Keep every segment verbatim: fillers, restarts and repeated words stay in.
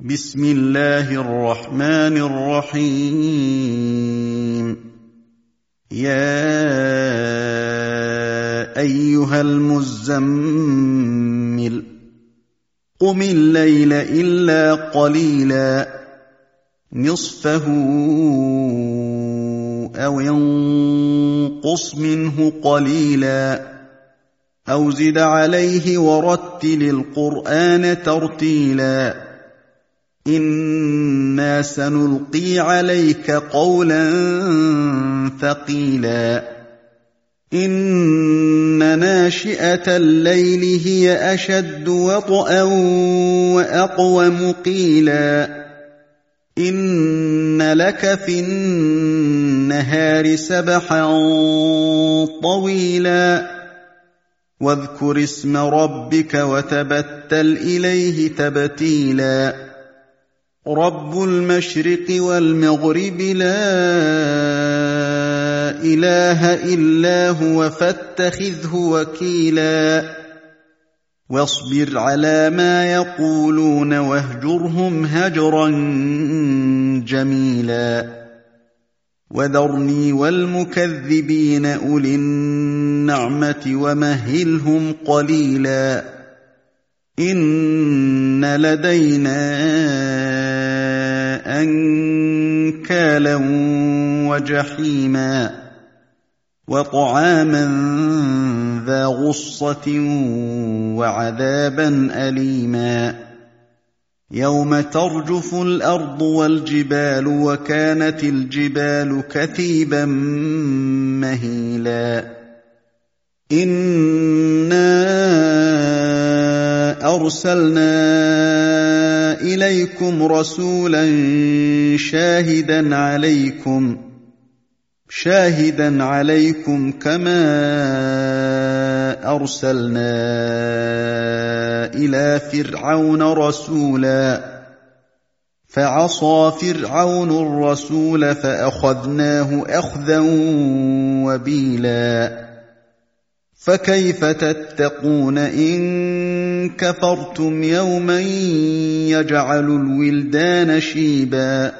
بسم الله الرحمن الرحيم يا أيها المزمل قم الليل إلا قليلا نصفه أو ينقص منه قليلا أو زد عليه ورتل القرآن ترتيلا إنا سنلقي عليك قولا ثقيلا إن ناشئة الليل هي أشد وطئا وأقوم قيلا إن لك في النهار سبحا طويلا واذكر اسم ربك وتبتل إليه تبتيلا رب المشرق والمغرب لا إله إلا هو فاتخذه وكيلا واصبر على ما يقولون واهجرهم هجرا جميلا وذرني والمكذبين أولي النعمة ومهلهم قليلا إن لدينا أنكالا وجحيما وطعاما ذا غصة وعذابا أليما يوم ترجف الأرض والجبال وكانت الجبال كثيبا مهيلا إنا أرسلنا إليكم رسولا شاهدا عليكم شاهدا عليكم كما أرسلنا إلى فرعون رسولا فعصى فرعون الرسول فأخذناه أخذا وبيلا فكيف تتقون إن كفرتم يوما يجعل الولدان شيبا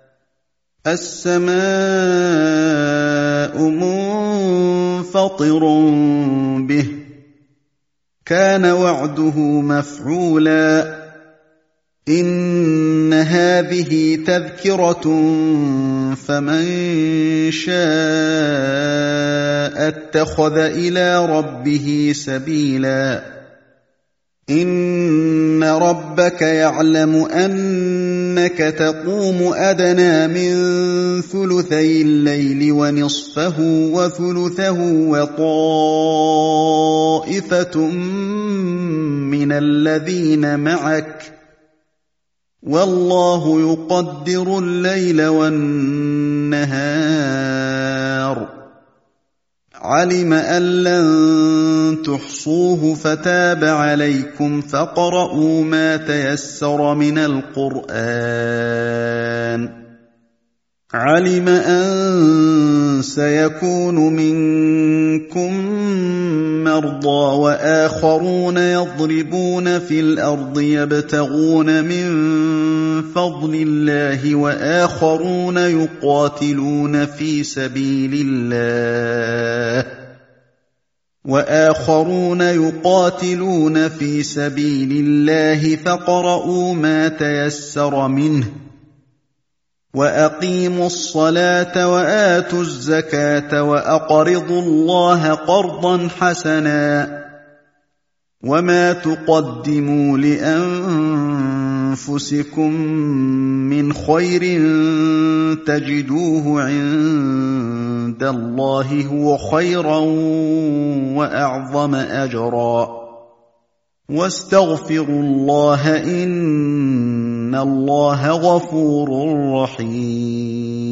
السماء منفطر به كان وعده مفعولا إن هذه تذكرة فمن شاء اتخذ إلى ربه سبيلا إن ربك يعلم أنك تقوم أدنى من ثلثي الليل ونصفه وثلثه وطائفة من الذين معك والله يقدر الليل والنهار علم أن لن تحصوه فتاب عليكم فاقرؤوا ما تيسر من القرآن علم أن سيكون منكم مرضى وآخرون يضربون في الأرض يبتغون من فضل الله وآخرون يقاتلون في سبيل الله وآخرون يقاتلون في سبيل الله فاقرؤوا ما تيسر منه وأقيموا الصلاة وآتوا الزكاة وأقرضوا الله قرضا حسنا وما تقدموا لأنفسكم من خير تجدوه عند الله هو خيرا وأعظم أجرا واستغفروا الله إن الله غفور رحيم